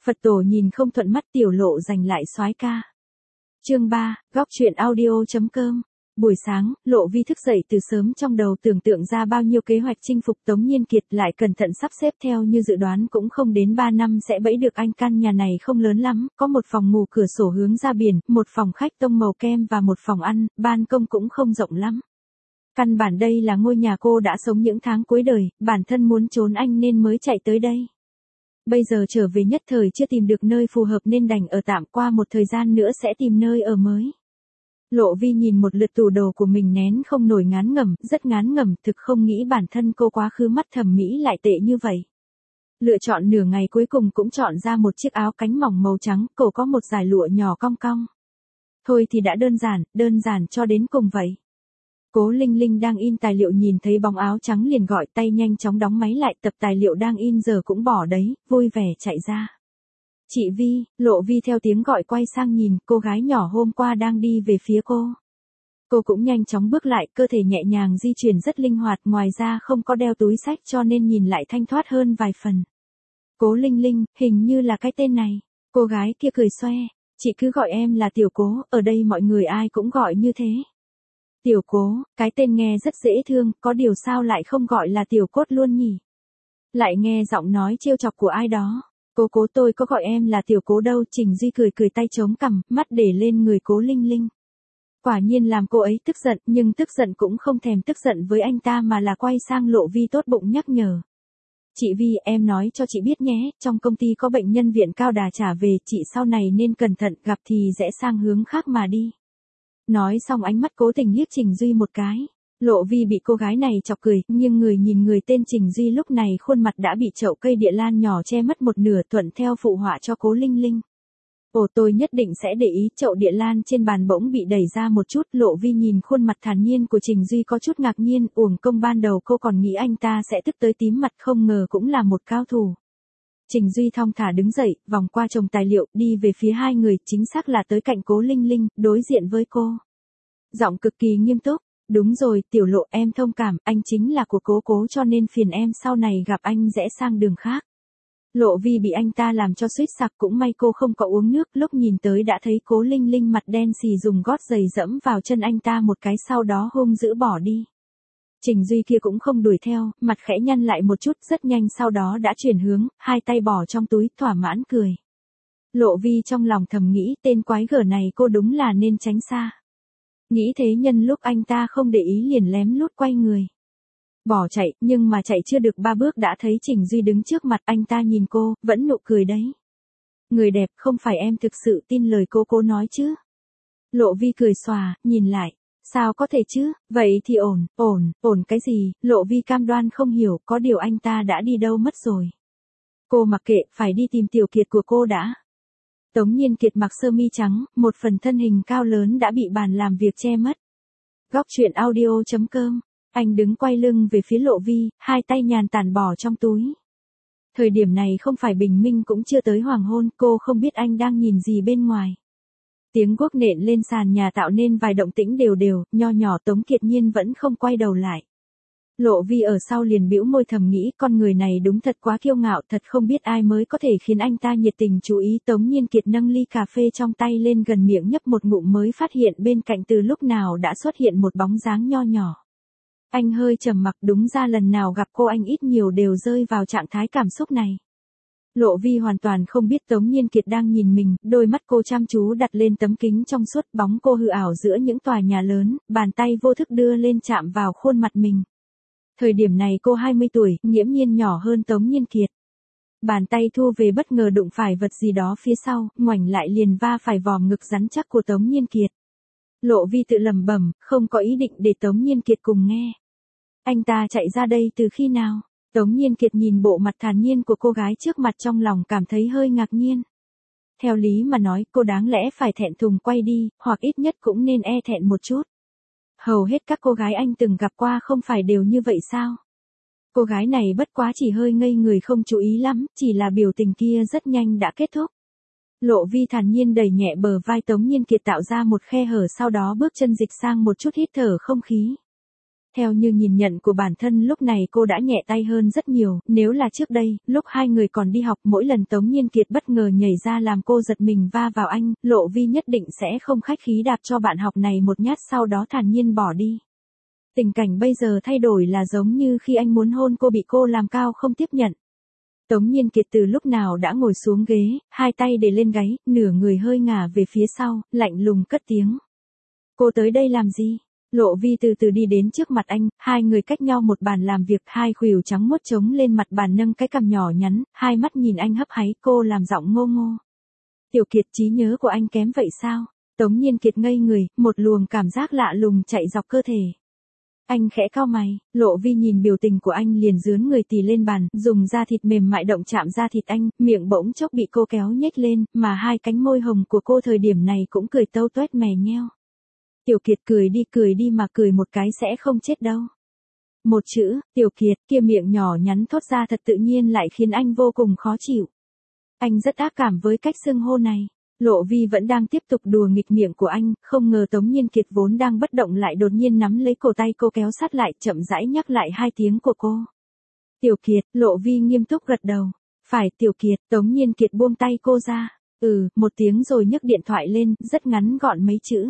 Phật tổ nhìn không thuận mắt, tiểu lộ giành lại soái ca. Chương 3, góc truyện audio.com. Buổi sáng, Lộ Vi thức dậy từ sớm, trong đầu tưởng tượng ra bao nhiêu kế hoạch chinh phục Tống Nhiên Kiệt, lại cẩn thận sắp xếp theo như dự đoán, cũng không đến 3 năm sẽ bẫy được anh. Căn nhà này không lớn lắm, có một phòng ngủ cửa sổ hướng ra biển, một phòng khách tông màu kem và một phòng ăn, ban công cũng không rộng lắm. Căn bản đây là ngôi nhà cô đã sống những tháng cuối đời, bản thân muốn trốn anh nên mới chạy tới đây. Bây giờ trở về nhất thời chưa tìm được nơi phù hợp nên đành ở tạm, qua một thời gian nữa sẽ tìm nơi ở mới. Lộ Vi nhìn một lượt tủ đồ của mình nén không nổi, ngán ngẩm, rất ngán ngẩm, thực không nghĩ bản thân cô quá khứ mắt thẩm mỹ lại tệ như vậy. Lựa chọn nửa ngày cuối cùng cũng chọn ra một chiếc áo cánh mỏng màu trắng, cổ có một dải lụa nhỏ cong cong. Thôi thì đã đơn giản cho đến cùng vậy. Cố Linh Linh đang in tài liệu nhìn thấy bóng áo trắng liền gọi, tay nhanh chóng đóng máy lại, tập tài liệu đang in giờ cũng bỏ đấy, vui vẻ chạy ra. Chị Vi. Lộ Vi theo tiếng gọi quay sang nhìn, cô gái nhỏ hôm qua đang đi về phía cô. Cô cũng nhanh chóng bước lại, cơ thể nhẹ nhàng di chuyển rất linh hoạt, ngoài ra không có đeo túi xách cho nên nhìn lại thanh thoát hơn vài phần. Cố Linh Linh, hình như là cái tên này. Cô gái kia cười xoe, chị cứ gọi em là Tiểu Cố, ở đây mọi người ai cũng gọi như thế. Tiểu Cố, cái tên nghe rất dễ thương, có điều sao lại không gọi là Tiểu Cốt luôn nhỉ? Lại nghe giọng nói trêu chọc của ai đó. Cố, tôi có gọi em là Tiểu Cố đâu. Trình Duy cười tay chống cằm, mắt để lên người Cố Linh Linh. Quả nhiên làm cô ấy tức giận, nhưng tức giận cũng không thèm tức giận với anh ta mà là quay sang Lộ Vi tốt bụng nhắc nhở. Chị Vi, em nói cho chị biết nhé, trong công ty có bệnh nhân viện cao đà trả về, chị sau này nên cẩn thận, gặp thì rẽ sang hướng khác mà đi. Nói xong ánh mắt cố tình liếc Trình Duy một cái. Lộ Vi bị cô gái này chọc cười, nhưng người nhìn người tên Trình Duy lúc này khuôn mặt đã bị chậu cây địa lan nhỏ che mất một nửa, thuận theo phụ họa cho Cố Linh Linh. Ồ, tôi nhất định sẽ để ý. Chậu địa lan trên bàn bỗng bị đẩy ra một chút, Lộ Vi nhìn khuôn mặt thản nhiên của Trình Duy có chút ngạc nhiên, uổng công ban đầu cô còn nghĩ anh ta sẽ tức tới tím mặt, không ngờ cũng là một cao thủ. Trình Duy thong thả đứng dậy, vòng qua chồng tài liệu, đi về phía hai người, chính xác là tới cạnh Cố Linh Linh, đối diện với cô. Giọng cực kỳ nghiêm túc. Đúng rồi, Tiểu Lộ, em thông cảm, anh chính là của Cố cho nên phiền em sau này gặp anh rẽ sang đường khác. Lộ Vi bị anh ta làm cho suýt sặc, cũng may cô không có uống nước, lúc nhìn tới đã thấy Cố Linh Linh mặt đen xì dùng gót giày dẫm vào chân anh ta một cái, sau đó hung dữ bỏ đi. Trình Duy kia cũng không đuổi theo, mặt khẽ nhăn lại một chút, rất nhanh sau đó đã chuyển hướng, hai tay bỏ trong túi, thỏa mãn cười. Lộ Vi trong lòng thầm nghĩ, tên quái gở này cô đúng là nên tránh xa. Nghĩ thế nhân lúc anh ta không để ý liền lém lút quay người. Bỏ chạy, nhưng mà chạy chưa được 3 bước đã thấy Trình Duy đứng trước mặt, anh ta nhìn cô, vẫn nụ cười đấy. Người đẹp, không phải em thực sự tin lời cô nói chứ? Lộ Vi cười xòa, nhìn lại. Sao có thể chứ, vậy thì ổn cái gì? Lộ Vi cam đoan không hiểu, có điều anh ta đã đi đâu mất rồi. Cô mặc kệ, phải đi tìm Tiểu Kiệt của cô đã. Tống Nhiên Kiệt mặc sơ mi trắng, một phần thân hình cao lớn đã bị bàn làm việc che mất. Góc truyện audio.com. Anh đứng quay lưng về phía Lộ Vi, hai tay nhàn tản bỏ trong túi. Thời điểm này không phải bình minh cũng chưa tới hoàng hôn, cô không biết anh đang nhìn gì bên ngoài. Tiếng guốc nện lên sàn nhà tạo nên vài động tĩnh đều, nho nhỏ. Tống Kiệt Nhiên vẫn không quay đầu lại. Lộ Vi ở sau liền bĩu môi thầm nghĩ, con người này đúng thật quá kiêu ngạo, thật không biết ai mới có thể khiến anh ta nhiệt tình chú ý. Tống Nhiên Kiệt nâng ly cà phê trong tay lên gần miệng nhấp một ngụm mới phát hiện bên cạnh từ lúc nào đã xuất hiện một bóng dáng nho nhỏ. Anh hơi trầm mặc, đúng ra lần nào gặp cô anh ít nhiều đều rơi vào trạng thái cảm xúc này. Lộ Vi hoàn toàn không biết Tống Nhiên Kiệt đang nhìn mình, đôi mắt cô chăm chú đặt lên tấm kính trong suốt, bóng cô hư ảo giữa những tòa nhà lớn, bàn tay vô thức đưa lên chạm vào khuôn mặt mình. Thời điểm này cô 20 tuổi, nghiễm nhiên nhỏ hơn Tống Nhiên Kiệt. Bàn tay thu về bất ngờ đụng phải vật gì đó phía sau, ngoảnh lại liền va phải vòm ngực rắn chắc của Tống Nhiên Kiệt. Lộ Vi tự lẩm bẩm, không có ý định để Tống Nhiên Kiệt cùng nghe. Anh ta chạy ra đây từ khi nào? Tống Nhiên Kiệt nhìn bộ mặt thản nhiên của cô gái trước mặt, trong lòng cảm thấy hơi ngạc nhiên. Theo lý mà nói, cô đáng lẽ phải thẹn thùng quay đi, hoặc ít nhất cũng nên e thẹn một chút. Hầu hết các cô gái anh từng gặp qua không phải đều như vậy sao? Cô gái này bất quá chỉ hơi ngây người không chú ý lắm, chỉ là biểu tình kia rất nhanh đã kết thúc. Lộ Vi thản nhiên đẩy nhẹ bờ vai Tống Nhiên Kiệt tạo ra một khe hở, sau đó bước chân dịch sang một chút hít thở không khí. Theo như nhìn nhận của bản thân lúc này cô đã nhẹ tay hơn rất nhiều, nếu là trước đây, lúc hai người còn đi học mỗi lần Tống Nhiên Kiệt bất ngờ nhảy ra làm cô giật mình va vào anh, Lộ Vi nhất định sẽ không khách khí đạp cho bạn học này một nhát sau đó thản nhiên bỏ đi. Tình cảnh bây giờ thay đổi là giống như khi anh muốn hôn cô bị cô làm cao không tiếp nhận. Tống Nhiên Kiệt từ lúc nào đã ngồi xuống ghế, hai tay để lên gáy, nửa người hơi ngả về phía sau, lạnh lùng cất tiếng. Cô tới đây làm gì? Lộ Vi từ từ đi đến trước mặt anh, hai người cách nhau một bàn làm việc, hai khuỷu trắng muốt trống lên mặt bàn nâng cái cằm nhỏ nhắn, hai mắt nhìn anh hấp háy, cô làm giọng ngô ngô. Tiểu Kiệt, trí nhớ của anh kém vậy sao? Tống Nhiên Kiệt ngây người, một luồng cảm giác lạ lùng chạy dọc cơ thể. Anh khẽ cau mày, Lộ Vi nhìn biểu tình của anh liền dướn người tì lên bàn, dùng da thịt mềm mại động chạm da thịt anh, miệng bỗng chốc bị cô kéo nhếch lên, mà hai cánh môi hồng của cô thời điểm này cũng cười tâu toét mè nheo. Tiểu Kiệt, cười đi mà cười một cái sẽ không chết đâu. Một chữ, Tiểu Kiệt, kia miệng nhỏ nhắn thốt ra thật tự nhiên lại khiến anh vô cùng khó chịu. Anh rất ác cảm với cách xưng hô này. Lộ Vi vẫn đang tiếp tục đùa nghịch miệng của anh, không ngờ Tống Nhiên Kiệt vốn đang bất động lại đột nhiên nắm lấy cổ tay cô kéo sát lại, chậm rãi nhắc lại hai tiếng của cô. Tiểu Kiệt, Lộ Vi nghiêm túc gật đầu. Phải Tiểu Kiệt, Tống Nhiên Kiệt buông tay cô ra. Một tiếng rồi nhấc điện thoại lên, rất ngắn gọn mấy chữ.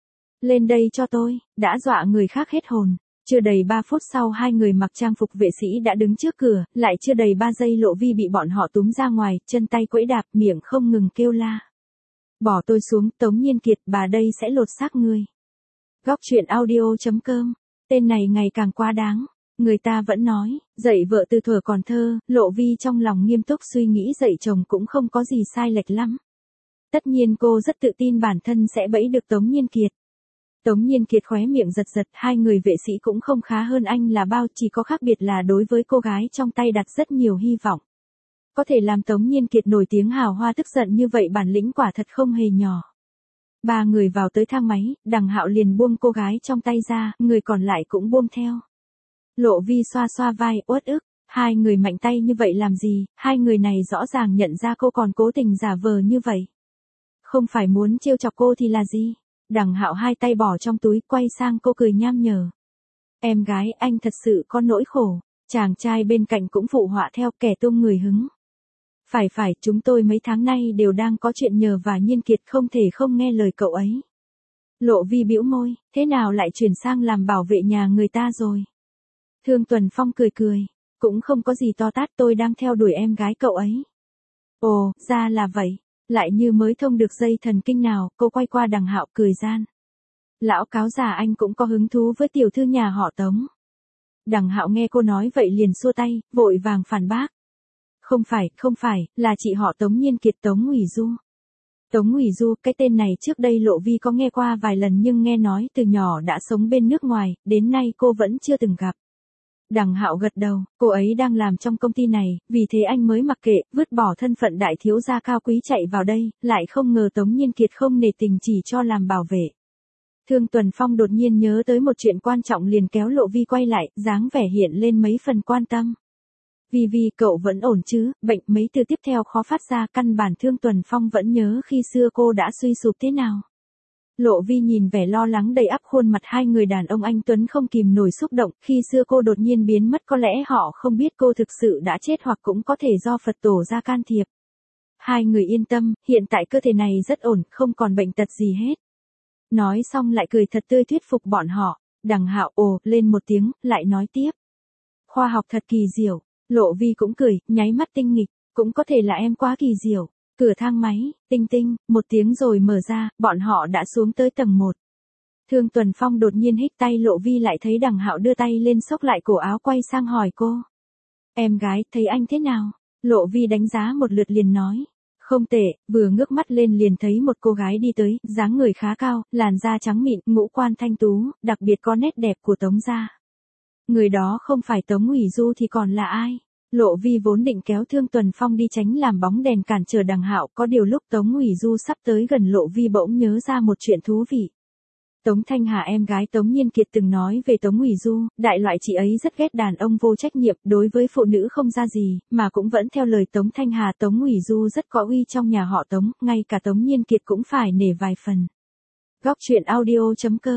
Lên đây cho tôi, đã dọa người khác hết hồn. Chưa đầy 3 phút sau hai người mặc trang phục vệ sĩ đã đứng trước cửa, lại chưa đầy 3 giây Lộ Vi bị bọn họ túm ra ngoài, chân tay quẫy đạp, miệng không ngừng kêu la. Bỏ tôi xuống, Tống Nhiên Kiệt, bà đây sẽ lột xác ngươi. Góc truyện audio.com, tên này ngày càng quá đáng. Người ta vẫn nói, dạy vợ từ thuở còn thơ, Lộ Vi trong lòng nghiêm túc suy nghĩ dạy chồng cũng không có gì sai lệch lắm. Tất nhiên cô rất tự tin bản thân sẽ bẫy được Tống Nhiên Kiệt. Tống Nhiên Kiệt khóe miệng giật giật, hai người vệ sĩ cũng không khá hơn anh là bao, chỉ có khác biệt là đối với cô gái trong tay đặt rất nhiều hy vọng. Có thể làm Tống Nhiên Kiệt nổi tiếng hào hoa tức giận như vậy bản lĩnh quả thật không hề nhỏ. Ba người vào tới thang máy, Đằng Hạo liền buông cô gái trong tay ra, người còn lại cũng buông theo. Lộ Vi xoa xoa vai, uất ức, hai người mạnh tay như vậy làm gì, hai người này rõ ràng nhận ra cô còn cố tình giả vờ như vậy. Không phải muốn trêu chọc cô thì là gì? Đằng Hạo hai tay bỏ trong túi, quay sang cô cười nham nhở. Em gái, anh thật sự có nỗi khổ. Chàng trai bên cạnh cũng phụ họa theo, kẻ tung người hứng. Phải, chúng tôi mấy tháng nay đều đang có chuyện nhờ và Nhiên Kiệt không thể không nghe lời cậu ấy. Lộ Vi bĩu môi, thế nào lại chuyển sang làm bảo vệ nhà người ta rồi? Thương Tuần Phong cười, cũng không có gì to tát, tôi đang theo đuổi em gái cậu ấy. Ồ, ra là vậy. Lại như mới thông được dây thần kinh nào, cô quay qua Đằng Hạo cười gian. Lão cáo già, anh cũng có hứng thú với tiểu thư nhà họ Tống. Đằng Hạo nghe cô nói vậy liền xua tay, vội vàng phản bác. Không phải, là chị họ Tống Nhiên Kiệt, Tống Ủy Du. Tống Ủy Du, cái tên này trước đây Lộ Vi có nghe qua vài lần nhưng nghe nói từ nhỏ đã sống bên nước ngoài, đến nay cô vẫn chưa từng gặp. Đằng Hạo gật đầu, cô ấy đang làm trong công ty này, vì thế anh mới mặc kệ, vứt bỏ thân phận đại thiếu gia cao quý chạy vào đây, lại không ngờ Tống Nhiên Kiệt không nể tình chỉ cho làm bảo vệ. Thương Tuần Phong đột nhiên nhớ tới một chuyện quan trọng liền kéo Lộ Vi quay lại, dáng vẻ hiện lên mấy phần quan tâm. Vi, cậu vẫn ổn chứ? Bệnh mấy từ tiếp theo khó phát ra, căn bản Thương Tuần Phong vẫn nhớ khi xưa cô đã suy sụp thế nào. Lộ Vi nhìn vẻ lo lắng đầy ắp khuôn mặt hai người đàn ông anh tuấn không kìm nổi xúc động, khi xưa cô đột nhiên biến mất có lẽ họ không biết cô thực sự đã chết hoặc cũng có thể do Phật tổ ra can thiệp. Hai người yên tâm, hiện tại cơ thể này rất ổn, không còn bệnh tật gì hết. Nói xong lại cười thật tươi thuyết phục bọn họ. Đằng Hạo ồ lên một tiếng, lại nói tiếp. Khoa học thật kỳ diệu. Lộ Vi cũng cười, nháy mắt tinh nghịch, cũng có thể là em quá kỳ diệu. Cửa thang máy, tinh, một tiếng rồi mở ra, bọn họ đã xuống tới tầng 1. Thương Tuần Phong đột nhiên hít tay Lộ Vi lại thấy Đằng Hạo đưa tay lên xốc lại cổ áo quay sang hỏi cô. Em gái, thấy anh thế nào? Lộ Vi đánh giá một lượt liền nói. Không tệ, vừa ngước mắt lên liền thấy một cô gái đi tới, dáng người khá cao, làn da trắng mịn, ngũ quan thanh tú, đặc biệt có nét đẹp của Tống gia. Người đó không phải Tống Ủy Du thì còn là ai? Lộ Vi vốn định kéo Thương Tuần Phong đi tránh làm bóng đèn cản trở Đằng Hạo, có điều lúc Tống Ủy Du sắp tới gần Lộ Vi bỗng nhớ ra một chuyện thú vị. Tống Thanh Hà em gái Tống Nhiên Kiệt từng nói về Tống Ủy Du, đại loại chị ấy rất ghét đàn ông vô trách nhiệm, đối với phụ nữ không ra gì, mà cũng vẫn theo lời Tống Thanh Hà. Tống Ủy Du rất có uy trong nhà họ Tống, ngay cả Tống Nhiên Kiệt cũng phải nể vài phần. Góc truyện audio.com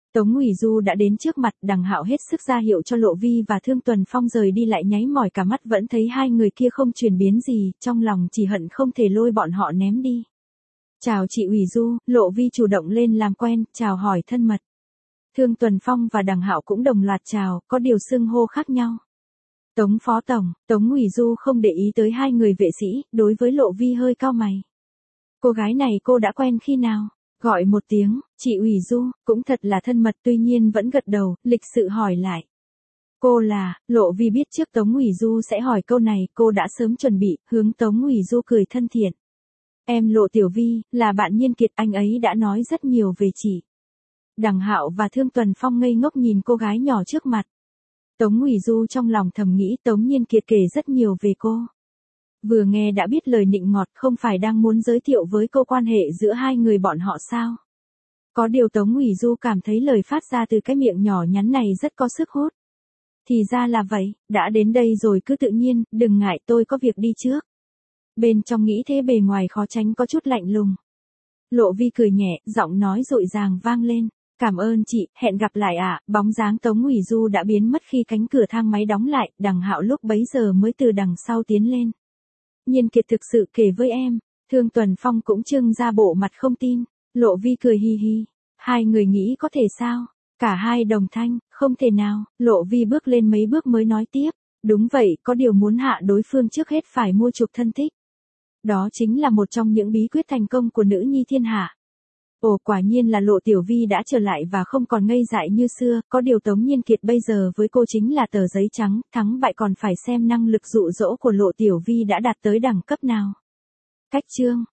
Tống Ngụy Du đã đến trước mặt, Đằng Hạo hết sức ra hiệu cho Lộ Vi và Thương Tuần Phong rời đi, lại nháy mỏi cả mắt vẫn thấy hai người kia không chuyển biến gì, trong lòng chỉ hận không thể lôi bọn họ ném đi. Chào chị Ngụy Du, Lộ Vi chủ động lên làm quen, chào hỏi thân mật. Thương Tuần Phong và Đằng Hạo cũng đồng loạt chào, có điều xưng hô khác nhau. Tống Phó Tổng, Tống Ngụy Du không để ý tới hai người vệ sĩ, đối với Lộ Vi hơi cau mày. Cô gái này cô đã quen khi nào? Gọi một tiếng, chị Ngụy Du, cũng thật là thân mật, tuy nhiên vẫn gật đầu, lịch sự hỏi lại. Cô là, Lộ Vi biết trước Tống Ngụy Du sẽ hỏi câu này, cô đã sớm chuẩn bị, hướng Tống Ngụy Du cười thân thiện. Em Lộ Tiểu Vi, là bạn Nhiên Kiệt, anh ấy đã nói rất nhiều về chị. Đằng Hạo và Thương Tuần Phong ngây ngốc nhìn cô gái nhỏ trước mặt. Tống Ngụy Du trong lòng thầm nghĩ Tống Nhiên Kiệt kể rất nhiều về cô. Vừa nghe đã biết lời nịnh ngọt, không phải đang muốn giới thiệu với cô quan hệ giữa hai người bọn họ sao? Có điều Tống Ngụy Du cảm thấy lời phát ra từ cái miệng nhỏ nhắn này rất có sức hút. Thì ra là vậy, đã đến đây rồi cứ tự nhiên, đừng ngại, tôi có việc đi trước. Bên trong nghĩ thế, bề ngoài khó tránh có chút lạnh lùng. Lộ Vi cười nhẹ, giọng nói dội dàng vang lên. Cảm ơn chị, hẹn gặp lại ạ. Bóng dáng Tống Ngụy Du đã biến mất khi cánh cửa thang máy đóng lại, Đằng Hạo lúc bấy giờ mới từ đằng sau tiến lên. Nhiên Kiệt thực sự kể với em. Thương Tuần Phong cũng trưng ra bộ mặt không tin. Lộ Vi cười hi hi. Hai người nghĩ có thể sao? Cả hai đồng thanh, không thể nào. Lộ Vi bước lên mấy bước mới nói tiếp. Đúng vậy, có điều muốn hạ đối phương trước hết phải mua chuộc thân thích. Đó chính là một trong những bí quyết thành công của nữ nhi thiên hạ. Ồ, quả nhiên là Lộ Tiểu Vi đã trở lại và không còn ngây dại như xưa, có điều Tống Nhiên Kiệt bây giờ với cô chính là tờ giấy trắng, thắng bại còn phải xem năng lực dụ dỗ của Lộ Tiểu Vi đã đạt tới đẳng cấp nào. Cách chương